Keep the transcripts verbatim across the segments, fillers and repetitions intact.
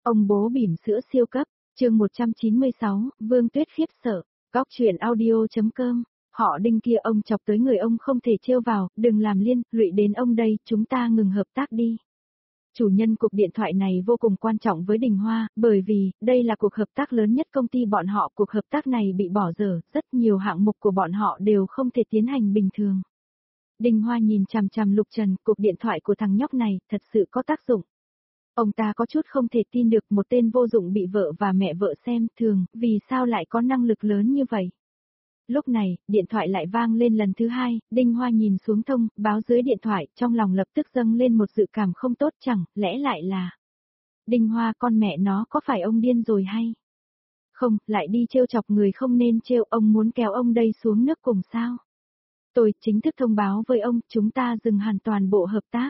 Ông bố bỉm sữa siêu cấp, chương một trăm chín mươi sáu, Vương Tuyết khiếp sợ, góc truyện audio.com, họ Đinh kia ông chọc tới người ông không thể trêu vào, đừng làm liên, lụy đến ông đây, chúng ta ngừng hợp tác đi. Chủ nhân cuộc điện thoại này vô cùng quan trọng với Đình Hoa, bởi vì, đây là cuộc hợp tác lớn nhất công ty bọn họ, cuộc hợp tác này bị bỏ dở, rất nhiều hạng mục của bọn họ đều không thể tiến hành bình thường. Đình Hoa nhìn chằm chằm Lục Trần, cuộc điện thoại của thằng nhóc này, thật sự có tác dụng. Ông ta có chút không thể tin được một tên vô dụng bị vợ và mẹ vợ xem thường, vì sao lại có năng lực lớn như vậy. Lúc này, điện thoại lại vang lên lần thứ hai, Đinh Hoa nhìn xuống thông, báo dưới điện thoại, trong lòng lập tức dâng lên một dự cảm không tốt, chẳng lẽ lại là... Đinh Hoa, con mẹ nó có phải ông điên rồi hay? Không, lại đi trêu chọc người không nên trêu, ông muốn kéo ông đây xuống nước cùng sao? Tôi chính thức thông báo với ông, chúng ta dừng hẳn toàn bộ hợp tác.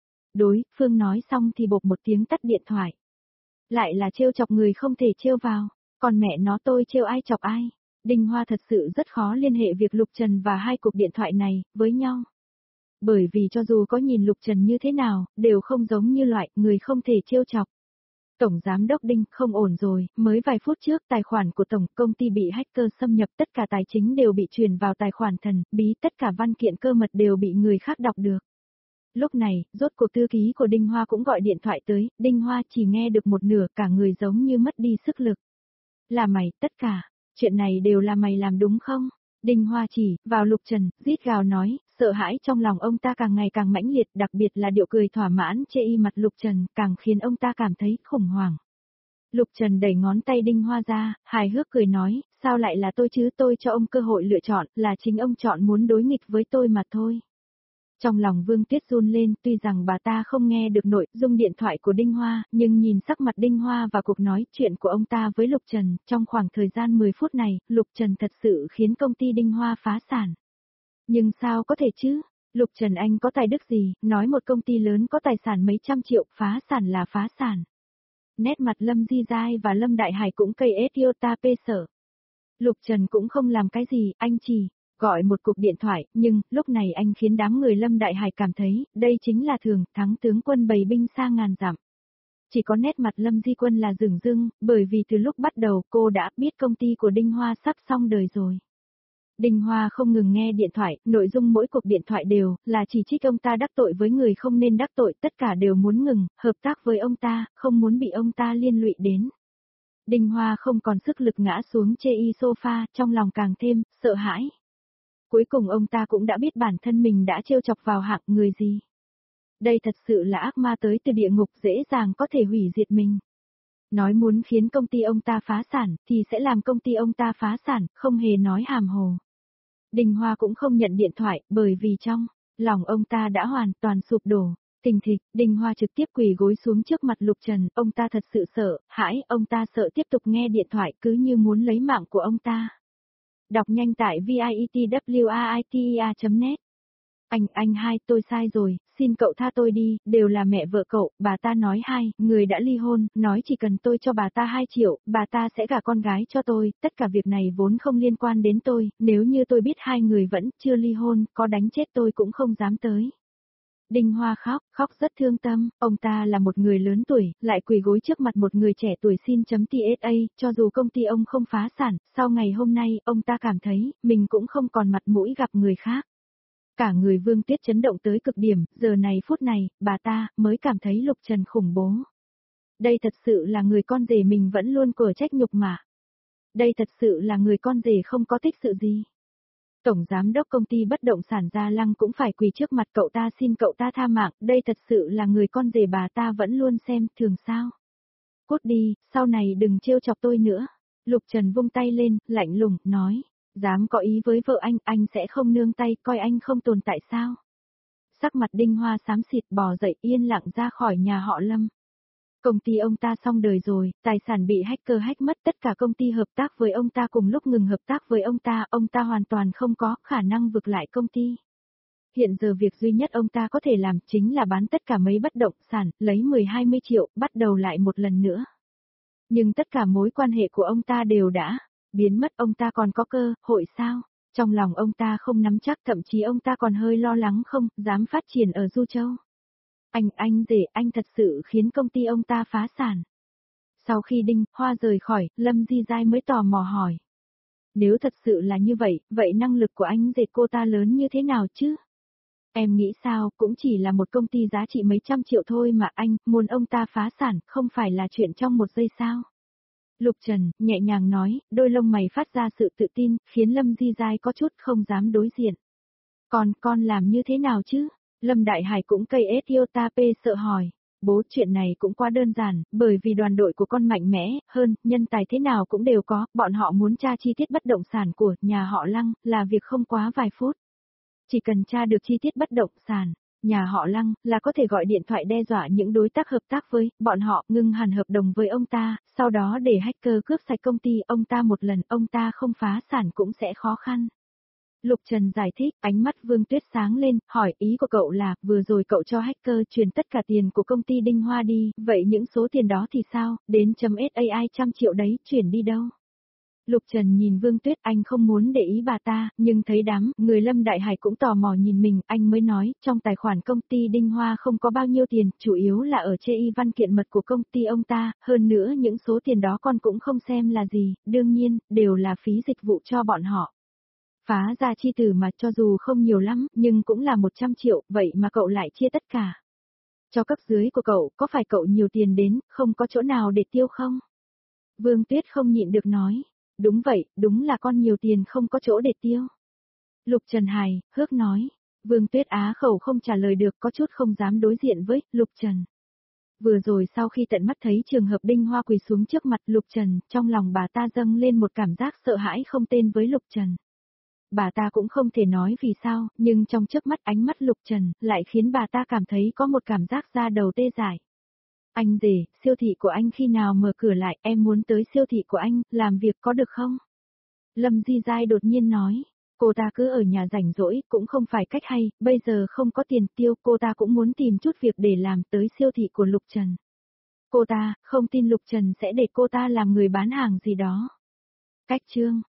Đối phương nói xong thì bộp một tiếng tắt điện thoại. Lại là trêu chọc người không thể trêu vào, còn mẹ nó tôi trêu ai chọc ai. Đinh Hoa thật sự rất khó liên hệ việc Lục Trần và hai cuộc điện thoại này với nhau. Bởi vì cho dù có nhìn Lục Trần như thế nào, đều không giống như loại người không thể trêu chọc. Tổng Giám đốc Đinh, không ổn rồi, mới vài phút trước tài khoản của Tổng công ty bị hacker xâm nhập, tất cả tài chính đều bị truyền vào tài khoản thần, bí, tất cả văn kiện cơ mật đều bị người khác đọc được. Lúc này, rốt cuộc thư ký của Đinh Hoa cũng gọi điện thoại tới, Đinh Hoa chỉ nghe được một nửa, cả người giống như mất đi sức lực. Là mày, tất cả, chuyện này đều là mày làm đúng không? Đinh Hoa chỉ, vào Lục Trần, rít gào nói, sợ hãi trong lòng ông ta càng ngày càng mãnh liệt, đặc biệt là điệu cười thỏa mãn chê y mặt Lục Trần, càng khiến ông ta cảm thấy khủng hoảng. Lục Trần đẩy ngón tay Đinh Hoa ra, hài hước cười nói, sao lại là tôi chứ, tôi cho ông cơ hội lựa chọn, là chính ông chọn muốn đối nghịch với tôi mà thôi. Trong lòng Vương Tuyết run lên, tuy rằng bà ta không nghe được nội dung điện thoại của Đinh Hoa, nhưng nhìn sắc mặt Đinh Hoa và cuộc nói chuyện của ông ta với Lục Trần, trong khoảng thời gian mười phút này, Lục Trần thật sự khiến công ty Đinh Hoa phá sản. Nhưng sao có thể chứ? Lục Trần anh có tài đức gì, nói một công ty lớn có tài sản mấy trăm triệu, phá sản là phá sản. Nét mặt Lâm Di Giai và Lâm Đại Hải cũng cây ết yêu ta pê sở. Lục Trần cũng không làm cái gì, anh chỉ... gọi một cuộc điện thoại, nhưng, lúc này anh khiến đám người Lâm Đại Hải cảm thấy, đây chính là thường, thắng tướng quân bầy binh xa ngàn dặm. Chỉ có nét mặt Lâm Di Quân là rừng rưng, bởi vì từ lúc bắt đầu cô đã biết công ty của Đinh Hoa sắp xong đời rồi. Đinh Hoa không ngừng nghe điện thoại, nội dung mỗi cuộc điện thoại đều là chỉ trích ông ta đắc tội với người không nên đắc tội, tất cả đều muốn ngừng, hợp tác với ông ta, không muốn bị ông ta liên lụy đến. Đinh Hoa không còn sức lực ngã xuống chê y sofa, trong lòng càng thêm, sợ hãi. Cuối cùng ông ta cũng đã biết bản thân mình đã trêu chọc vào hạng người gì. Đây thật sự là ác ma tới từ địa ngục, dễ dàng có thể hủy diệt mình. Nói muốn khiến công ty ông ta phá sản, thì sẽ làm công ty ông ta phá sản, không hề nói hàm hồ. Đình Hoa cũng không nhận điện thoại, bởi vì trong lòng ông ta đã hoàn toàn sụp đổ. Thình thịch, Đình Hoa trực tiếp quỳ gối xuống trước mặt Lục Trần, ông ta thật sự sợ, hãi, ông ta sợ tiếp tục nghe điện thoại cứ như muốn lấy mạng của ông ta. Đọc nhanh tại vitwaitia chấm net. Anh, anh hai, tôi sai rồi, xin cậu tha tôi đi, đều là mẹ vợ cậu, bà ta nói hai, người đã ly hôn, nói chỉ cần tôi cho bà ta hai triệu, bà ta sẽ gả con gái cho tôi, tất cả việc này vốn không liên quan đến tôi, nếu như tôi biết hai người vẫn chưa ly hôn, có đánh chết tôi cũng không dám tới. Đinh Hoa khóc, khóc rất thương tâm, ông ta là một người lớn tuổi, lại quỳ gối trước mặt một người trẻ tuổi xin chấm tsa, cho dù công ty ông không phá sản, sau ngày hôm nay, ông ta cảm thấy, mình cũng không còn mặt mũi gặp người khác. Cả người Vương Tuyết chấn động tới cực điểm, giờ này phút này, bà ta, mới cảm thấy Lục Trần khủng bố. Đây thật sự là người con rể mình vẫn luôn cửa trách nhục mà. Đây thật sự là người con rể không có tích sự gì. Tổng Giám đốc công ty bất động sản Gia Lăng cũng phải quỳ trước mặt cậu ta xin cậu ta tha mạng, đây thật sự là người con rể bà ta vẫn luôn xem thường sao. Cút đi, sau này đừng trêu chọc tôi nữa. Lục Trần vung tay lên, lạnh lùng, nói, dám có ý với vợ anh, anh sẽ không nương tay, coi anh không tồn tại sao. Sắc mặt Đinh Hoa xám xịt bò dậy yên lặng ra khỏi nhà họ Lâm. Công ty ông ta xong đời rồi, tài sản bị hacker hack mất, tất cả công ty hợp tác với ông ta cùng lúc ngừng hợp tác với ông ta, ông ta hoàn toàn không có khả năng vực lại công ty. Hiện giờ việc duy nhất ông ta có thể làm chính là bán tất cả mấy bất động sản, lấy mười hai mươi triệu, bắt đầu lại một lần nữa. Nhưng tất cả mối quan hệ của ông ta đều đã biến mất, ông ta còn có cơ hội sao? Trong lòng ông ta không nắm chắc, thậm chí ông ta còn hơi lo lắng không dám phát triển ở Du Châu. Anh, anh rể, anh thật sự khiến công ty ông ta phá sản. Sau khi Đinh Hoa rời khỏi, Lâm Di Giai mới tò mò hỏi. Nếu thật sự là như vậy, vậy năng lực của anh dệt cô ta lớn như thế nào chứ? Em nghĩ sao, cũng chỉ là một công ty giá trị mấy trăm triệu thôi mà anh, muốn ông ta phá sản, không phải là chuyện trong một giây sao? Lục Trần, nhẹ nhàng nói, đôi lông mày phát ra sự tự tin, khiến Lâm Di Giai có chút không dám đối diện. Còn, con làm như thế nào chứ? Lâm Đại Hải cũng cây ết yêu ta pê sợ hỏi. Bố, chuyện này cũng quá đơn giản, bởi vì đoàn đội của con mạnh mẽ, hơn, nhân tài thế nào cũng đều có, bọn họ muốn tra chi tiết bất động sản của nhà họ Lăng, là việc không quá vài phút. Chỉ cần tra được chi tiết bất động sản, nhà họ Lăng, là có thể gọi điện thoại đe dọa những đối tác hợp tác với, bọn họ ngưng hẳn hợp đồng với ông ta, sau đó để hacker cướp sạch công ty ông ta một lần, ông ta không phá sản cũng sẽ khó khăn. Lục Trần giải thích, ánh mắt Vương Tuyết sáng lên, hỏi ý của cậu là, vừa rồi cậu cho hacker truyền tất cả tiền của công ty Đinh Hoa đi, vậy những số tiền đó thì sao, đến chấm SAI trăm triệu đấy, chuyển đi đâu? Lục Trần nhìn Vương Tuyết, anh không muốn để ý bà ta, nhưng thấy đám người Lâm Đại Hải cũng tò mò nhìn mình, anh mới nói, trong tài khoản công ty Đinh Hoa không có bao nhiêu tiền, chủ yếu là ở chê y văn kiện mật của công ty ông ta, hơn nữa những số tiền đó con cũng không xem là gì, đương nhiên, đều là phí dịch vụ cho bọn họ. Phá ra chi từ mà cho dù không nhiều lắm, nhưng cũng là một trăm triệu, vậy mà cậu lại chia tất cả. Cho cấp dưới của cậu, có phải cậu nhiều tiền đến, không có chỗ nào để tiêu không? Vương Tuyết không nhịn được nói. Đúng vậy, đúng là con nhiều tiền không có chỗ để tiêu. Lục Trần hài, hước nói. Vương Tuyết á khẩu không trả lời được, có chút không dám đối diện với Lục Trần. Vừa rồi sau khi tận mắt thấy trường hợp Đinh Hoa quỳ xuống trước mặt Lục Trần, trong lòng bà ta dâng lên một cảm giác sợ hãi không tên với Lục Trần. Bà ta cũng không thể nói vì sao, nhưng trong chớp mắt ánh mắt Lục Trần, lại khiến bà ta cảm thấy có một cảm giác da đầu tê dại. Anh rể, siêu thị của anh khi nào mở cửa lại, em muốn tới siêu thị của anh, làm việc có được không? Lâm Di Giai đột nhiên nói, cô ta cứ ở nhà rảnh rỗi, cũng không phải cách hay, bây giờ không có tiền tiêu, cô ta cũng muốn tìm chút việc để làm tới siêu thị của Lục Trần. Cô ta, không tin Lục Trần sẽ để cô ta làm người bán hàng gì đó. Cách chương